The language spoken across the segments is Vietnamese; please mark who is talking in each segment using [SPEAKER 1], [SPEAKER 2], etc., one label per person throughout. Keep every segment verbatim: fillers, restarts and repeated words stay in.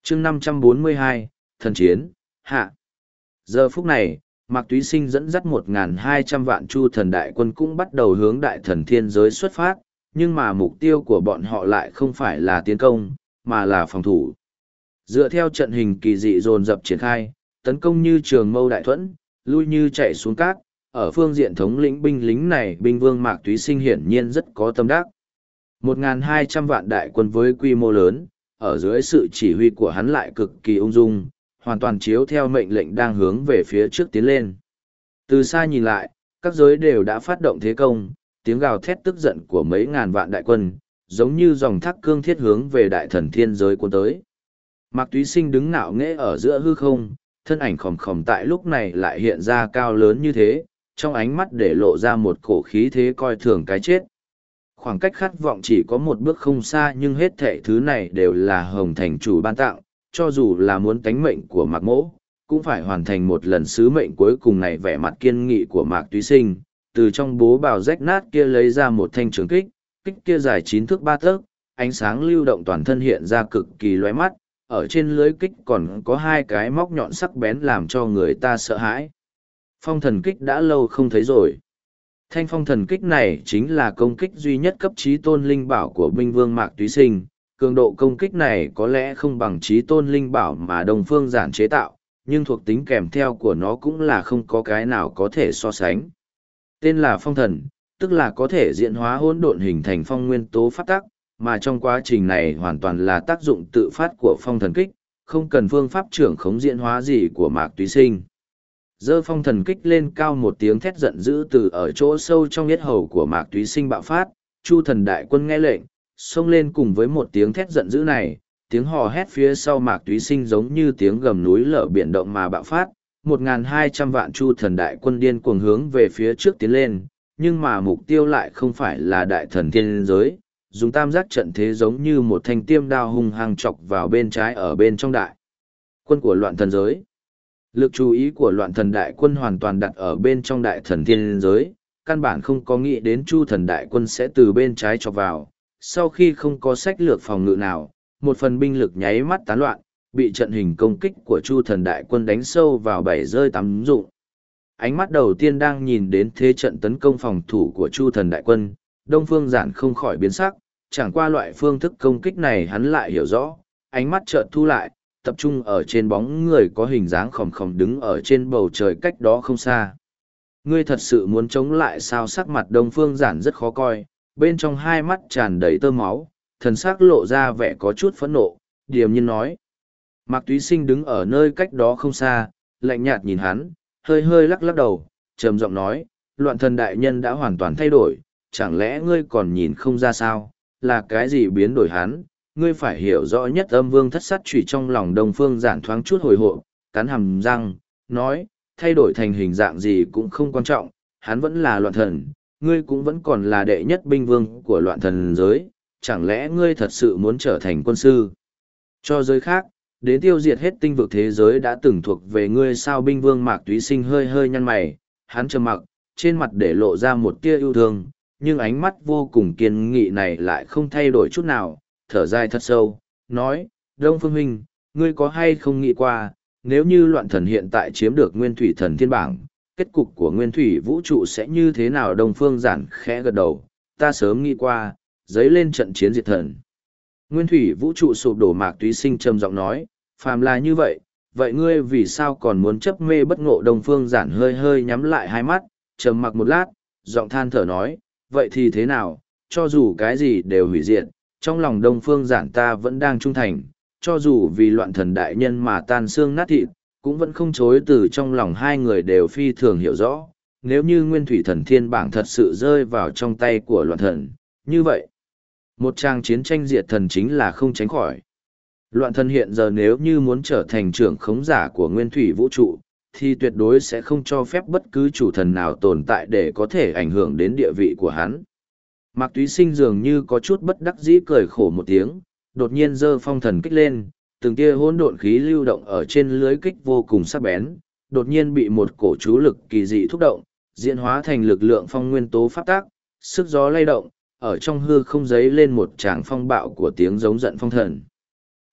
[SPEAKER 1] chương năm trăm bốn mươi hai, thần chiến, hạ. Giờ phút này, Mạc Túy Sinh dẫn dắt một nghìn hai trăm vạn Chu thần đại quân cũng bắt đầu hướng đại thần thiên giới xuất phát, nhưng mà mục tiêu của bọn họ lại không phải là tiến công, mà là phòng thủ. Dựa theo trận hình kỳ dị dồn dập triển khai, tấn công như trường mâu đại thuẫn, lui như chạy xuống cát, ở phương diện thống lĩnh binh lính này binh vương Mạc Túy Sinh hiển nhiên rất có tâm đắc. một nghìn hai trăm vạn đại quân với quy mô lớn, ở dưới sự chỉ huy của hắn lại cực kỳ ung dung, hoàn toàn chiếu theo mệnh lệnh đang hướng về phía trước tiến lên. Từ xa nhìn lại, các giới đều đã phát động thế công, tiếng gào thét tức giận của mấy ngàn vạn đại quân, giống như dòng thác cương thiết hướng về đại thần thiên giới cuốn tới. Mạc Túy Sinh đứng ngạo nghễ ở giữa hư không, thân ảnh khòm khòm tại lúc này lại hiện ra cao lớn như thế, trong ánh mắt để lộ ra một cổ khí thế coi thường cái chết. Khoảng cách khát vọng chỉ có một bước không xa, nhưng hết thảy thứ này đều là Hồng Thành chủ ban tặng, cho dù là muốn tánh mệnh của Mạc Mỗ, cũng phải hoàn thành một lần sứ mệnh cuối cùng này. Vẻ mặt kiên nghị của Mạc Túy Sinh, từ trong bố bào rách nát kia lấy ra một thanh trường kích, kích kia dài chín thước ba tấc, ánh sáng lưu động toàn thân hiện ra cực kỳ lóe mắt, ở trên lưới kích còn có hai cái móc nhọn sắc bén làm cho người ta sợ hãi. Phong thần kích đã lâu không thấy rồi. Thanh phong thần kích này chính là công kích duy nhất cấp trí tôn linh bảo của binh vương Mạc Túy Sinh. Cường độ công kích này có lẽ không bằng trí tôn linh bảo mà Đông Phương Giản chế tạo, nhưng thuộc tính kèm theo của nó cũng là không có cái nào có thể so sánh. Tên là phong thần, tức là có thể diễn hóa hỗn độn hình thành phong nguyên tố pháp tắc, mà trong quá trình này hoàn toàn là tác dụng tự phát của phong thần kích, không cần phương pháp trưởng khống diễn hóa gì của Mạc Túy Sinh. Giơ phong thần kích lên cao, một tiếng thét giận dữ từ ở chỗ sâu trong yết hầu của Mạc Túy Sinh bạo phát, Chu thần đại quân nghe lệnh, xông lên cùng với một tiếng thét giận dữ này, tiếng hò hét phía sau Mạc Túy Sinh giống như tiếng gầm núi lở biển động mà bạo phát, một nghìn hai trăm vạn Chu thần đại quân điên cuồng hướng về phía trước tiến lên, nhưng mà mục tiêu lại không phải là đại thần thiên giới, dùng tam giác trận thế giống như một thanh tiêm đao hung hăng chọc vào bên trái ở bên trong đại quân của loạn thần giới. Lực chú ý của loạn thần đại quân hoàn toàn đặt ở bên trong đại thần thiên giới, căn bản không có nghĩ đến Chu thần đại quân sẽ từ bên trái chọc vào. Sau khi không có sách lược phòng ngự nào, một phần binh lực nháy mắt tán loạn, bị trận hình công kích của Chu thần đại quân đánh sâu vào bảy rơi tám rụng. Ánh mắt đầu tiên đang nhìn đến thế trận tấn công phòng thủ của Chu thần đại quân, Đông Phương Giản không khỏi biến sắc, chẳng qua loại phương thức công kích này hắn lại hiểu rõ, ánh mắt chợt thu lại, tập trung ở trên bóng người có hình dáng khòm khòm đứng ở trên bầu trời cách đó không xa. Ngươi thật sự muốn chống lại sao? Sắc mặt Đông Phương Giản rất khó coi, bên trong hai mắt tràn đầy tơ máu, thần sắc lộ ra vẻ có chút phẫn nộ, điềm nhiên nói. Mạc Túy Sinh đứng ở nơi cách đó không xa, lạnh nhạt nhìn hắn, hơi hơi lắc lắc đầu, trầm giọng nói, loạn thần đại nhân đã hoàn toàn thay đổi, chẳng lẽ ngươi còn nhìn không ra sao, là cái gì biến đổi hắn? Ngươi phải hiểu rõ nhất. Âm vương thất sát chủy trong lòng Đông Phương Giản thoáng chút hồi hộp, cắn hàm răng, nói, thay đổi thành hình dạng gì cũng không quan trọng, hắn vẫn là loạn thần, ngươi cũng vẫn còn là đệ nhất binh vương của loạn thần giới, chẳng lẽ ngươi thật sự muốn trở thành quân sư cho giới khác, đến tiêu diệt hết tinh vực thế giới đã từng thuộc về ngươi sao? Binh vương Mạc Túy Sinh hơi hơi nhăn mày, hắn trầm mặc, trên mặt để lộ ra một tia yêu thương, nhưng ánh mắt vô cùng kiên nghị này lại không thay đổi chút nào, thở dài thật sâu, nói, Đông Phương huynh, ngươi có hay không nghĩ qua, nếu như loạn thần hiện tại chiếm được nguyên thủy thần thiên bảng, kết cục của nguyên thủy vũ trụ sẽ như thế nào? Đông Phương Giản khẽ gật đầu, ta sớm nghĩ qua, giấy lên trận chiến diệt thần. Nguyên thủy vũ trụ sụp đổ. Mạc Túy Sinh trầm giọng nói, phàm là như vậy, vậy ngươi vì sao còn muốn chấp mê bất ngộ? Đông Phương Giản hơi hơi nhắm lại hai mắt, trầm mặc một lát, giọng than thở nói, vậy thì thế nào, cho dù cái gì đều hủy diệt, trong lòng Đông Phương Giản ta vẫn đang trung thành, cho dù vì loạn thần đại nhân mà tan xương nát thịt, cũng vẫn không chối từ. Trong lòng hai người đều phi thường hiểu rõ, nếu như nguyên thủy thần thiên bảng thật sự rơi vào trong tay của loạn thần, như vậy, một trang chiến tranh diệt thần chính là không tránh khỏi. Loạn thần hiện giờ nếu như muốn trở thành trưởng khống giả của nguyên thủy vũ trụ, thì tuyệt đối sẽ không cho phép bất cứ chủ thần nào tồn tại để có thể ảnh hưởng đến địa vị của hắn. Mạc Túy Sinh dường như có chút bất đắc dĩ cười khổ một tiếng, đột nhiên giơ phong thần kích lên, từng tia hỗn độn khí lưu động ở trên lưới kích vô cùng sắc bén, đột nhiên bị một cổ chú lực kỳ dị thúc động, diễn hóa thành lực lượng phong nguyên tố pháp tác, sức gió lay động, ở trong hư không giấy lên một tràng phong bạo của tiếng giống giận phong thần.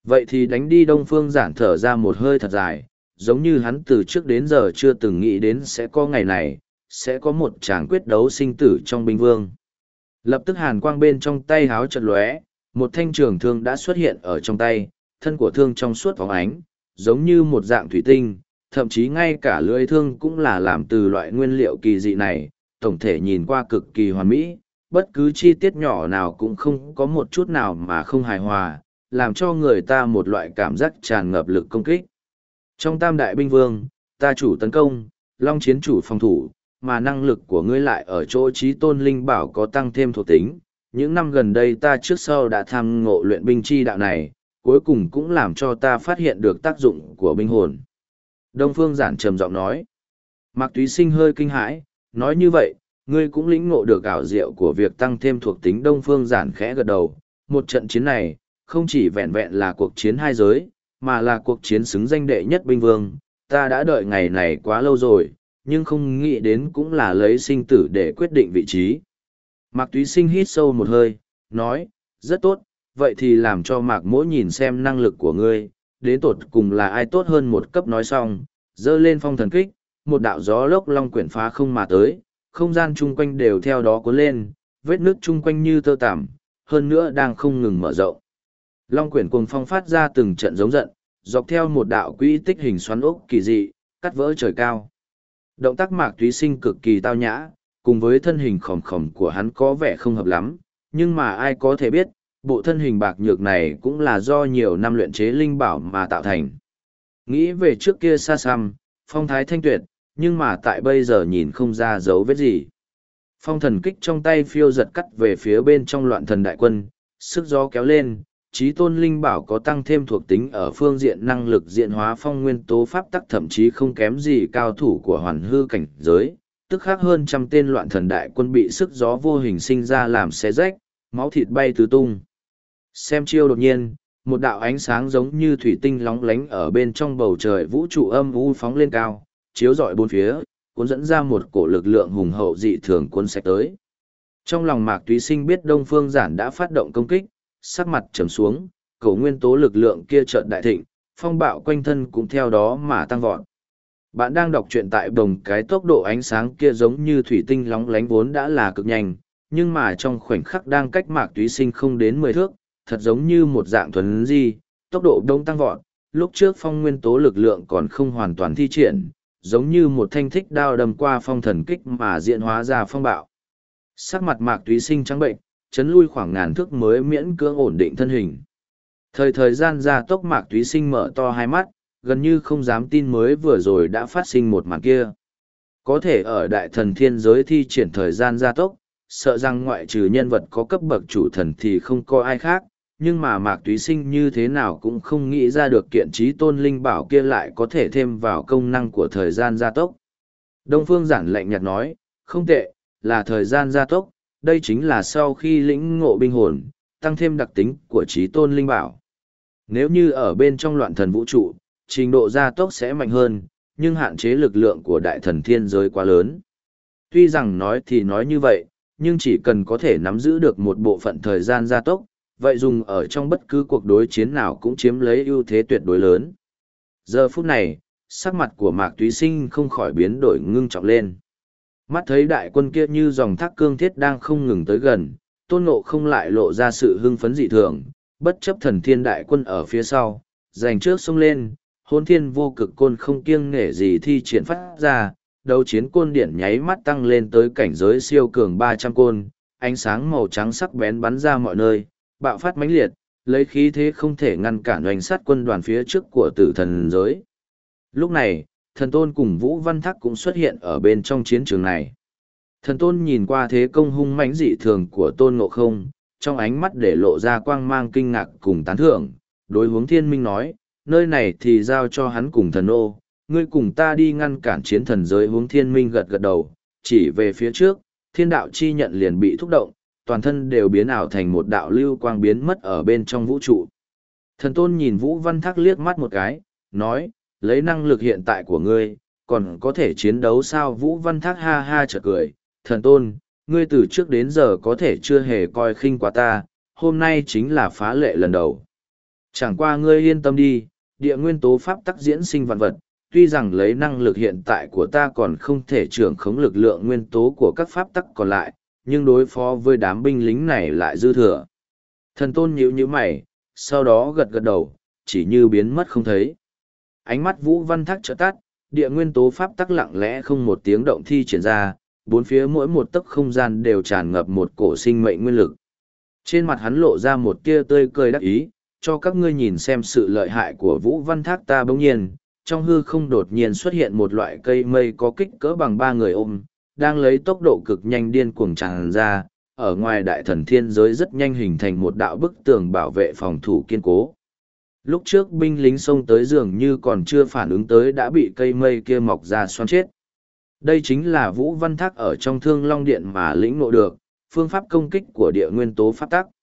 [SPEAKER 1] Vậy thì đánh đi. Đông Phương Giản thở ra một hơi thật dài, giống như hắn từ trước đến giờ chưa từng nghĩ đến sẽ có ngày này, sẽ có một tràng quyết đấu sinh tử trong binh vương. Lập tức hàn quang bên trong tay háo chật lóe, một thanh trường thương đã xuất hiện ở trong tay, thân của thương trong suốt phóng ánh, giống như một dạng thủy tinh, thậm chí ngay cả lưỡi thương cũng là làm từ loại nguyên liệu kỳ dị này, tổng thể nhìn qua cực kỳ hoàn mỹ, bất cứ chi tiết nhỏ nào cũng không có một chút nào mà không hài hòa, làm cho người ta một loại cảm giác tràn ngập lực công kích. Trong tam đại binh vương, ta chủ tấn công, long chiến chủ phòng thủ, mà năng lực của ngươi lại ở chỗ trí tôn linh bảo có tăng thêm thuộc tính. Những năm gần đây ta trước sau đã tham ngộ luyện binh chi đạo này, cuối cùng cũng làm cho ta phát hiện được tác dụng của binh hồn. Đông Phương Giản trầm giọng nói. Mạc Túy Sinh hơi kinh hãi, nói như vậy, ngươi cũng lĩnh ngộ được ảo diệu của việc tăng thêm thuộc tính. Đông Phương Giản khẽ gật đầu, một trận chiến này, không chỉ vẹn vẹn là cuộc chiến hai giới, mà là cuộc chiến xứng danh đệ nhất binh vương, ta đã đợi ngày này quá lâu rồi, nhưng không nghĩ đến cũng là lấy sinh tử để quyết định vị trí. Mạc Túy Sinh hít sâu một hơi, nói, rất tốt, vậy thì làm cho Mạc Mỗ nhìn xem năng lực của ngươi, đến tột cùng là ai tốt hơn. Một cấp nói xong, dơ lên phong thần kích, một đạo gió lốc long quyển phá không mà tới, không gian chung quanh đều theo đó cuốn lên, vết nước chung quanh như tơ tằm, hơn nữa đang không ngừng mở rộng. Long quyển cuồng phong phát ra từng trận giống giận, dọc theo một đạo quỹ tích hình xoắn ốc kỳ dị, cắt vỡ trời cao. Động tác Mạc Túy Sinh cực kỳ tao nhã, cùng với thân hình khổng khổng của hắn có vẻ không hợp lắm, nhưng mà ai có thể biết, bộ thân hình bạc nhược này cũng là do nhiều năm luyện chế linh bảo mà tạo thành. Nghĩ về trước kia xa xăm, phong thái thanh tuyệt, nhưng mà tại bây giờ nhìn không ra dấu vết gì. Phong thần kích trong tay phiêu giật cắt về phía bên trong loạn thần đại quân, sức gió kéo lên, chí tôn linh bảo có tăng thêm thuộc tính ở phương diện năng lực diện hóa phong nguyên tố pháp tắc, thậm chí không kém gì cao thủ của hoàn hư cảnh giới, tức khác hơn trăm tên loạn thần đại quân bị sức gió vô hình sinh ra làm xé rách, máu thịt bay tứ tung. Xem chiêu đột nhiên, một đạo ánh sáng giống như thủy tinh lóng lánh ở bên trong bầu trời vũ trụ âm u phóng lên cao, chiếu rọi bốn phía, cuốn dẫn ra một cổ lực lượng hùng hậu dị thường cuốn sạch tới. Trong lòng Mạc Túy Sinh biết Đông Phương Giản đã phát động công kích, sắc mặt trầm xuống, cổ nguyên tố lực lượng kia chợt đại thịnh, phong bạo quanh thân cũng theo đó mà tăng vọt. Bạn đang đọc truyện tại đồng cái tốc độ ánh sáng kia giống như thủy tinh lóng lánh vốn đã là cực nhanh, nhưng mà trong khoảnh khắc đang cách Mạc Túy Sinh không đến mười thước, thật giống như một dạng thuần di, tốc độ đông tăng vọt, lúc trước phong nguyên tố lực lượng còn không hoàn toàn thi triển, giống như một thanh thích đao đâm qua phong thần kích mà diễn hóa ra phong bạo. Sắc mặt Mạc Túy Sinh trắng bệnh, chấn lui khoảng ngàn thước mới miễn cưỡng ổn định thân hình. Thời thời gian gia tốc, Mạc Túy Sinh mở to hai mắt, gần như không dám tin mới vừa rồi đã phát sinh một màn kia. Có thể ở đại thần thiên giới thi triển thời gian gia tốc, sợ rằng ngoại trừ nhân vật có cấp bậc chủ thần thì không có ai khác, nhưng mà Mạc Túy Sinh như thế nào cũng không nghĩ ra được kiện trí tôn linh bảo kia lại có thể thêm vào công năng của thời gian gia tốc. Đông Phương Giản lạnh nhạt nói, không tệ, là thời gian gia tốc, đây chính là sau khi lĩnh ngộ binh hồn, tăng thêm đặc tính của trí tôn linh bảo. Nếu như ở bên trong loạn thần vũ trụ, trình độ gia tốc sẽ mạnh hơn, nhưng hạn chế lực lượng của đại thần thiên giới quá lớn. Tuy rằng nói thì nói như vậy, nhưng chỉ cần có thể nắm giữ được một bộ phận thời gian gia tốc, vậy dùng ở trong bất cứ cuộc đối chiến nào cũng chiếm lấy ưu thế tuyệt đối lớn. Giờ phút này, sắc mặt của Mạc Túy Sinh không khỏi biến đổi ngưng trọng lên. Mắt thấy đại quân kia như dòng thác cương thiết đang không ngừng tới gần, Tôn Ngộ không lại lộ ra sự hưng phấn dị thường, bất chấp thần thiên đại quân ở phía sau, giành trước xông lên, hôn thiên vô cực côn không kiêng nể gì thi triển phát ra, đấu chiến côn điển nháy mắt tăng lên tới cảnh giới siêu cường ba trăm côn, ánh sáng màu trắng sắc bén bắn ra mọi nơi, bạo phát mãnh liệt, lấy khí thế không thể ngăn cản oanh sát quân đoàn phía trước của tử thần giới. Lúc này, thần tôn cùng Vũ Văn Thác cũng xuất hiện ở bên trong chiến trường này. Thần tôn nhìn qua thế công hung mãnh dị thường của Tôn Ngộ Không, trong ánh mắt để lộ ra quang mang kinh ngạc cùng tán thưởng, đối hướng thiên minh nói, nơi này thì giao cho hắn cùng thần ô, ngươi cùng ta đi ngăn cản chiến thần giới. Hướng thiên minh gật gật đầu, chỉ về phía trước, thiên đạo chi nhận liền bị thúc động, toàn thân đều biến ảo thành một đạo lưu quang biến mất ở bên trong vũ trụ. Thần tôn nhìn Vũ Văn Thác liếc mắt một cái, nói, lấy năng lực hiện tại của ngươi, còn có thể chiến đấu sao? Vũ Văn Thác ha ha chợt cười, thần tôn, ngươi từ trước đến giờ có thể chưa hề coi khinh quá ta, hôm nay chính là phá lệ lần đầu. Chẳng qua ngươi yên tâm đi, địa nguyên tố pháp tắc diễn sinh vạn vật, tuy rằng lấy năng lực hiện tại của ta còn không thể trưởng khống lực lượng nguyên tố của các pháp tắc còn lại, nhưng đối phó với đám binh lính này lại dư thừa. Thần tôn nhíu nhíu mày, sau đó gật gật đầu, chỉ như biến mất không thấy. Ánh mắt Vũ Văn Thác chợt tắt, địa nguyên tố pháp tắc lặng lẽ không một tiếng động thi triển ra, bốn phía mỗi một tấc không gian đều tràn ngập một cổ sinh mệnh nguyên lực. Trên mặt hắn lộ ra một tia tươi cười đắc ý, cho các ngươi nhìn xem sự lợi hại của Vũ Văn Thác ta. Bỗng nhiên, trong hư không đột nhiên xuất hiện một loại cây mây có kích cỡ bằng ba người ôm, đang lấy tốc độ cực nhanh điên cuồng tràn ra, ở ngoài đại thần thiên giới rất nhanh hình thành một đạo bức tường bảo vệ phòng thủ kiên cố. Lúc trước binh lính xông tới dường như còn chưa phản ứng tới đã bị cây mây kia mọc ra xoắn chết. Đây chính là Vũ Văn Thác ở trong Thương Long Điện mà lĩnh ngộ được, phương pháp công kích của địa nguyên tố pháp tắc.